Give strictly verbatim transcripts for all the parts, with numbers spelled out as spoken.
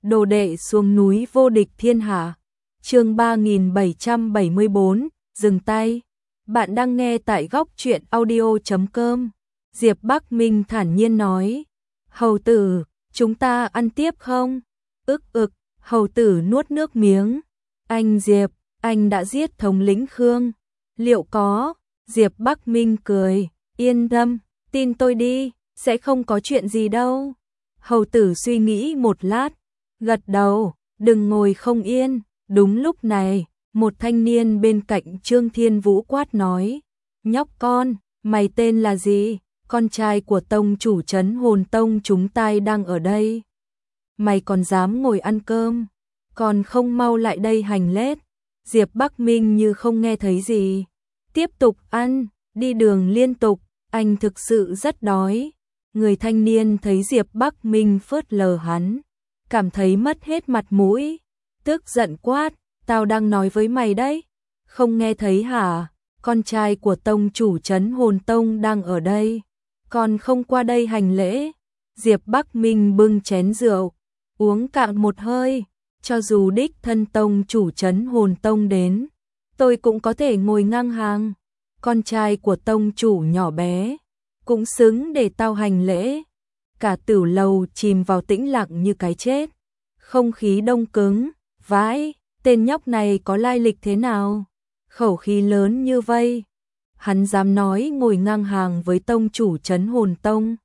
Đồ đệ xuống núi vô địch thiên hạ. Chương ba nghìn bảy trăm bảy mươi bốn, dừng tay. Bạn đang nghe tại góc truyện audio chấm com. Diệp Bắc Minh thản nhiên nói. Hầu tử, chúng ta ăn tiếp không? Ức ực, hầu tử nuốt nước miếng. Anh Diệp, anh đã giết thống lĩnh Khương. Liệu có? Diệp Bắc Minh cười. Yên tâm, tin tôi đi, sẽ không có chuyện gì đâu. Hầu tử suy nghĩ một lát, gật đầu, đừng ngồi không yên. Đúng lúc này, một thanh niên bên cạnh Trương Thiên Vũ quát nói. Nhóc con, mày tên là gì? Con trai của tông chủ trấn Hồn Tông chúng ta đang ở đây. Mày còn dám ngồi ăn cơm, còn không mau lại đây hành lễ. Diệp Bắc Minh như không nghe thấy gì. Tiếp tục ăn, đi đường liên tục, anh thực sự rất đói. Người thanh niên thấy Diệp Bắc Minh phớt lờ hắn, cảm thấy mất hết mặt mũi, tức giận quát, tao đang nói với mày đấy, không nghe thấy hả? Con trai của tông chủ trấn Hồn Tông đang ở đây, còn không qua đây hành lễ. Diệp Bắc Minh bưng chén rượu, uống cạn một hơi, cho dù đích thân tông chủ trấn Hồn Tông đến, tôi cũng có thể ngồi ngang hàng. Con trai của tông chủ nhỏ bé, cũng xứng để tao hành lễ. Cả tử lầu chìm vào tĩnh lặng như cái chết. Không khí đông cứng, vãi, tên nhóc này có lai lịch thế nào? Khẩu khí lớn như vây, hắn dám nói ngồi ngang hàng với tông chủ trấn Hồn Tông.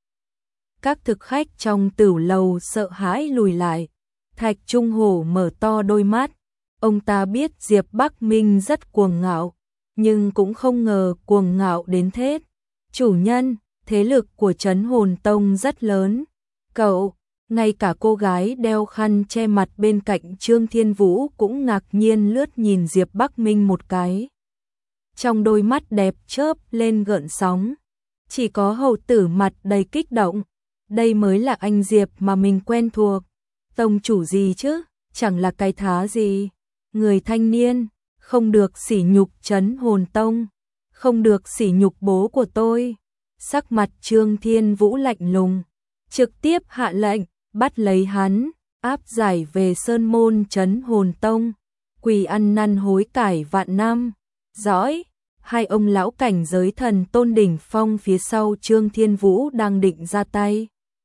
Các thực khách trong tử lầu sợ hãi lùi lại. Thạch Trung Hổ mở to đôi mắt. Ông ta biết Diệp Bắc Minh rất cuồng ngạo, nhưng cũng không ngờ cuồng ngạo đến thế. Chủ nhân, thế lực của trấn Hồn Tông rất lớn. Cậu, ngay cả cô gái đeo khăn che mặt bên cạnh Trương Thiên Vũ cũng ngạc nhiên lướt nhìn Diệp Bắc Minh một cái. Trong đôi mắt đẹp chớp lên gợn sóng. Chỉ có hầu tử mặt đầy kích động. Đây mới là anh Diệp mà mình quen thuộc. Tông chủ gì chứ, chẳng là cái thá gì. Người thanh niên, không được sỉ nhục trấn Hồn Tông, không được sỉ nhục bố của tôi. Sắc mặt Trương Thiên Vũ lạnh lùng, trực tiếp hạ lệnh, bắt lấy hắn, áp giải về sơn môn trấn Hồn Tông, quỳ ăn năn hối cải vạn năm. Dõi, hai ông lão cảnh giới thần tôn đỉnh phong phía sau Trương Thiên Vũ đang định ra tay.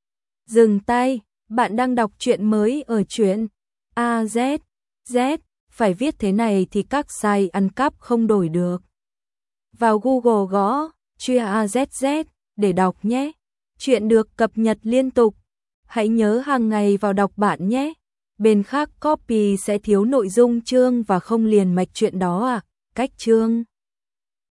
Dừng tay, bạn đang đọc truyện mới ở truyện A Z Z, phải viết thế này thì các site ăn cắp không đổi được. Vào Google gõ truyện A Z Z để đọc nhé. Chuyện được cập nhật liên tục. Hãy nhớ hàng ngày vào đọc bạn nhé. Bên khác copy sẽ thiếu nội dung chương và không liền mạch chuyện đó à. Cách chương